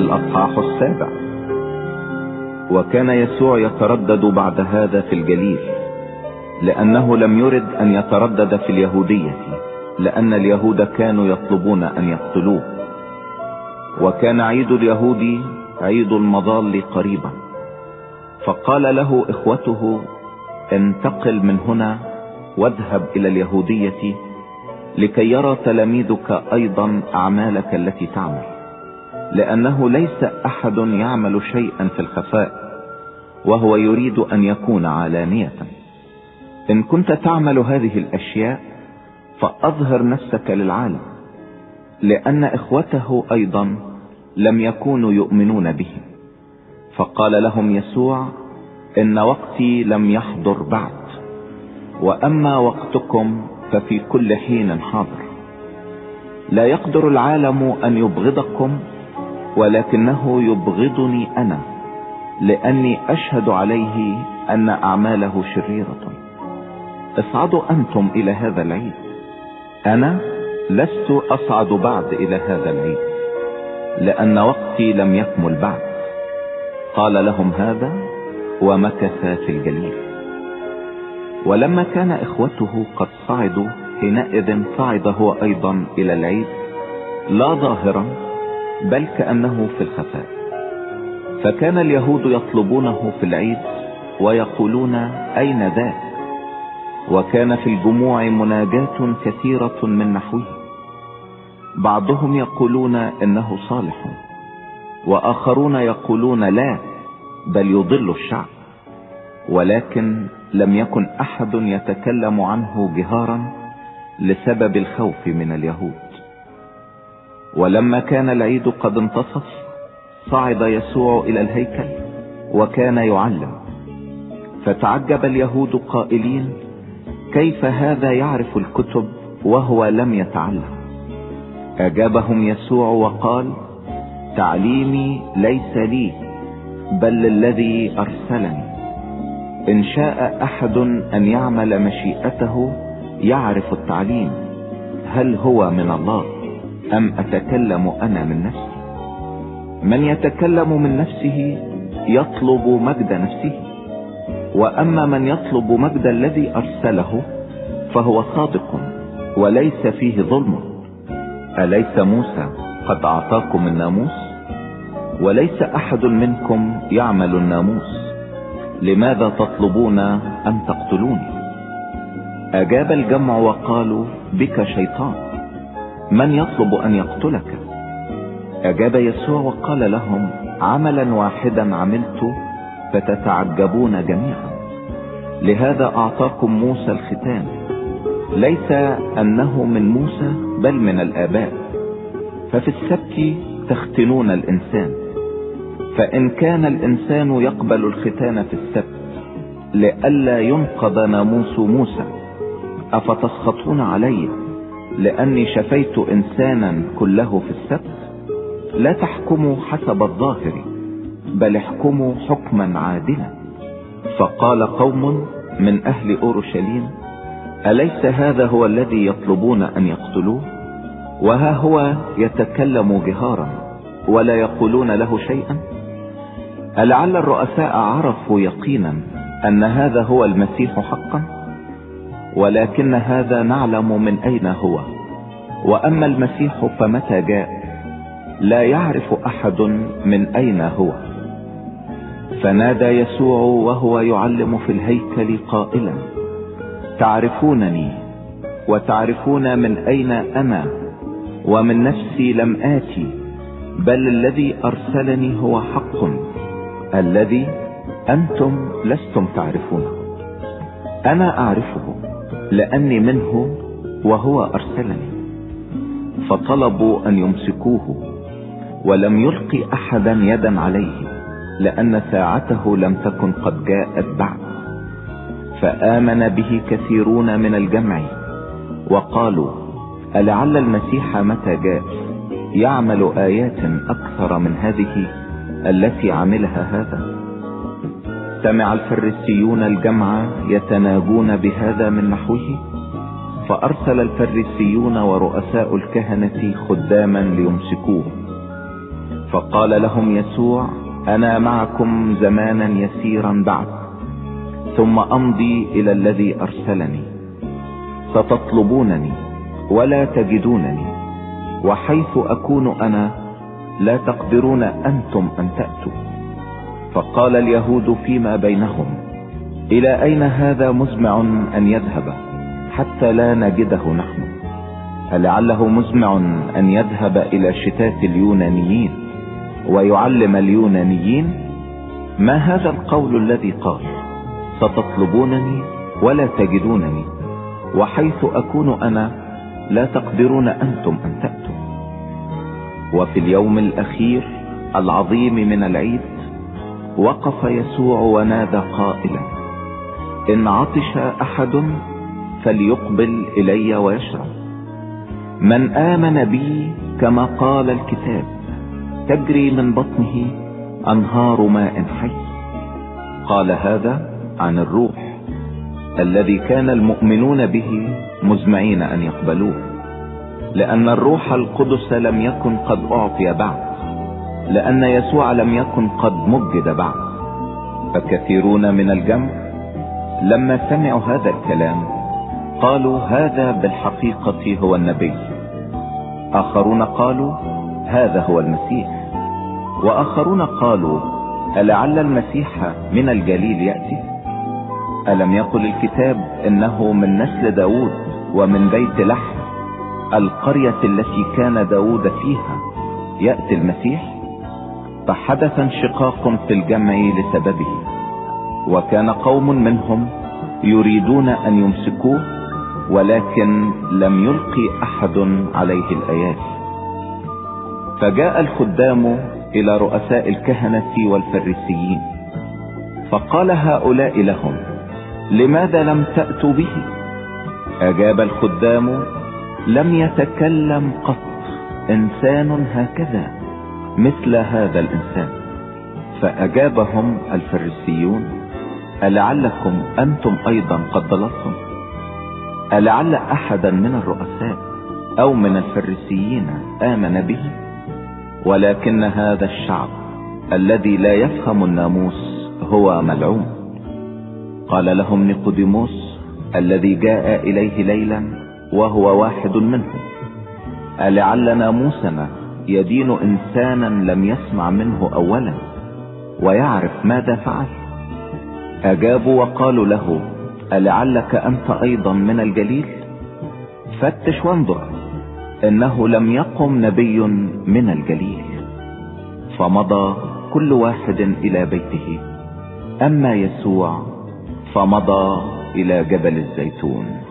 الأصحاح 7. وكان يسوع يتردد بعد هذا في الجليل، لأنه لم يرد أن يتردد في اليهودية، لأن اليهود كانوا يطلبون أن يقتلوه. وكان عيد اليهود عيد المظال قريبا، فقال له إخوته: انتقل من هنا واذهب إلى اليهودية، لكي يرى تلاميذك أيضا أعمالك التي تعمل، لأنه ليس أحد يعمل شيئا في الخفاء وهو يريد أن يكون علانية. إن كنت تعمل هذه الأشياء فأظهر نفسك للعالم، لأن إخوته أيضا لم يكونوا يؤمنون به. فقال لهم يسوع: إن وقتي لم يحضر بعد، وأما وقتكم ففي كل حين حاضر. لا يقدر العالم أن يبغضكم، ولكنه يبغضني أنا، لأني أشهد عليه أن أعماله شريرة. اصعدوا أنتم إلى هذا العيد، أنا لست أصعد بعد إلى هذا العيد، لأن وقتي لم يكمل بعد. قال لهم هذا ومكث في الجليل. ولما كان إخوته قد صعدوا، حينئذ صعد هو أيضا إلى العيد، لا ظاهرا بل كأنه في الخفاء. فكان اليهود يطلبونه في العيد ويقولون: أين ذاك؟ وكان في الجموع مناجاة كثيرة من نحوه، بعضهم يقولون إنه صالح، وآخرون يقولون لا، بل يضل الشعب. ولكن لم يكن أحد يتكلم عنه جهارا لسبب الخوف من اليهود. ولما كان العيد قد انتصف، صعد يسوع إلى الهيكل وكان يعلم، فتعجب اليهود قائلين: كيف هذا يعرف الكتب وهو لم يتعلم؟ أجابهم يسوع وقال: تعليمي ليس لي، بل للذي أرسلني. إن شاء أحد أن يعمل مشيئته يعرف التعليم، هل هو من الله أم أتكلم أنا من نفسي؟ من يتكلم من نفسه يطلب مجد نفسه، وأما من يطلب مجد الذي أرسله فهو صادق وليس فيه ظلم. أليس موسى قد أعطاكم الناموس؟ وليس أحد منكم يعمل الناموس، لماذا تطلبون أن تقتلوني؟ أجاب الجمع وقالوا: بك شيطان، من يطلب أن يقتلك؟ أجاب يسوع وقال لهم: عملا واحدا عملت فتتعجبون جميعا. لهذا أعطاكم موسى الختان، ليس أنه من موسى بل من الآباء. ففي السبت تختنون الإنسان، فإن كان الإنسان يقبل الختان في السبت لئلا ينقض ناموس موسى، أفتسخطون علي لأني شفيت إنسانا كله في السبت؟ لا تحكموا حسب الظاهر، بل احكموا حكما عادلا. فقال قوم من أهل أورشليم: أليس هذا هو الذي يطلبون أن يقتلوه؟ وها هو يتكلم جهارا ولا يقولون له شيئا. ألعل الرؤساء عرفوا يقينا أن هذا هو المسيح حقا؟ ولكن هذا نعلم من أين هو، وأما المسيح فمتى جاء لا يعرف أحد من أين هو. فنادى يسوع وهو يعلم في الهيكل قائلا: تعرفونني وتعرفون من أين أنا، ومن نفسي لم آتي، بل الذي أرسلني هو حق، الذي أنتم لستم تعرفونه. أنا أعرفه لأني منه وهو أرسلني. فطلبوا أن يمسكوه، ولم يلقي أحدا يدا عليه، لأن ساعته لم تكن قد جاءت بعد. فآمن به كثيرون من الجمع، وقالوا: ألعل المسيح متى جاء يعمل آيات أكثر من هذه التي عملها هذا؟ سمع الفريسيون الجمع يتناجون بهذا من نحوه، فأرسل الفريسيون ورؤساء الكهنة خداما ليمسكوه. فقال لهم يسوع: انا معكم زمانا يسيرا بعد، ثم امضي الى الذي ارسلني. ستطلبونني ولا تجدونني، وحيث اكون انا لا تقدرون انتم ان تأتوا. فقال اليهود فيما بينهم: الى اين هذا مزمع ان يذهب حتى لا نجده نحن؟ ألعله مزمع ان يذهب الى شتات اليونانيين ويعلم اليونانيين؟ ما هذا القول الذي قال: ستطلبونني ولا تجدونني، وحيث اكون انا لا تقدرون انتم ان تأتوا؟ وفي اليوم الاخير العظيم من العيد وقف يسوع ونادى قائلا: ان عطش احد فليقبل الي ويشرب. من آمن بي كما قال الكتاب تجري من بطنه انهار ماء حي. قال هذا عن الروح الذي كان المؤمنون به مزمعين ان يقبلوه، لان الروح القدس لم يكن قد اعطي بعد، لان يسوع لم يكن قد مجد بعد. فكثيرون من الجمع لما سمعوا هذا الكلام قالوا: هذا بالحقيقة هو النبي. اخرون قالوا: هذا هو المسيح. واخرون قالوا: ألعل المسيح من الجليل يأتي؟ ألم يقل الكتاب إنه من نسل داود ومن بيت لحم القرية التي كان داود فيها يأتي المسيح؟ فحدث انشقاق في الجمع لسببه، وكان قوم منهم يريدون أن يمسكوه، ولكن لم يلقي أحد عليه الآيات. فجاء الخدام إلى رؤساء الكهنة والفريسيين، فقال هؤلاء لهم: لماذا لم تأتوا به؟ أجاب الخدام: لم يتكلم قط إنسان هكذا مثل هذا الإنسان. فأجابهم الفريسيون: ألعلكم أنتم أيضا قد ضللتم؟ ألعل أحدا من الرؤساء أو من الفريسيين آمن به؟ ولكن هذا الشعب الذي لا يفهم الناموس هو ملعون. قال لهم نيقوديموس الذي جاء إليه ليلا وهو واحد منهم: ألعل ناموسنا يدين إنسانا لم يسمع منه أولا ويعرف ماذا فعل؟ أجابوا وقالوا له: ألعلك أنت أيضا من الجليل؟ فتش وانظر، إنه لم يقم نبي من الجليل. فمضى كل واحد إلى بيته، أما يسوع فمضى إلى جبل الزيتون.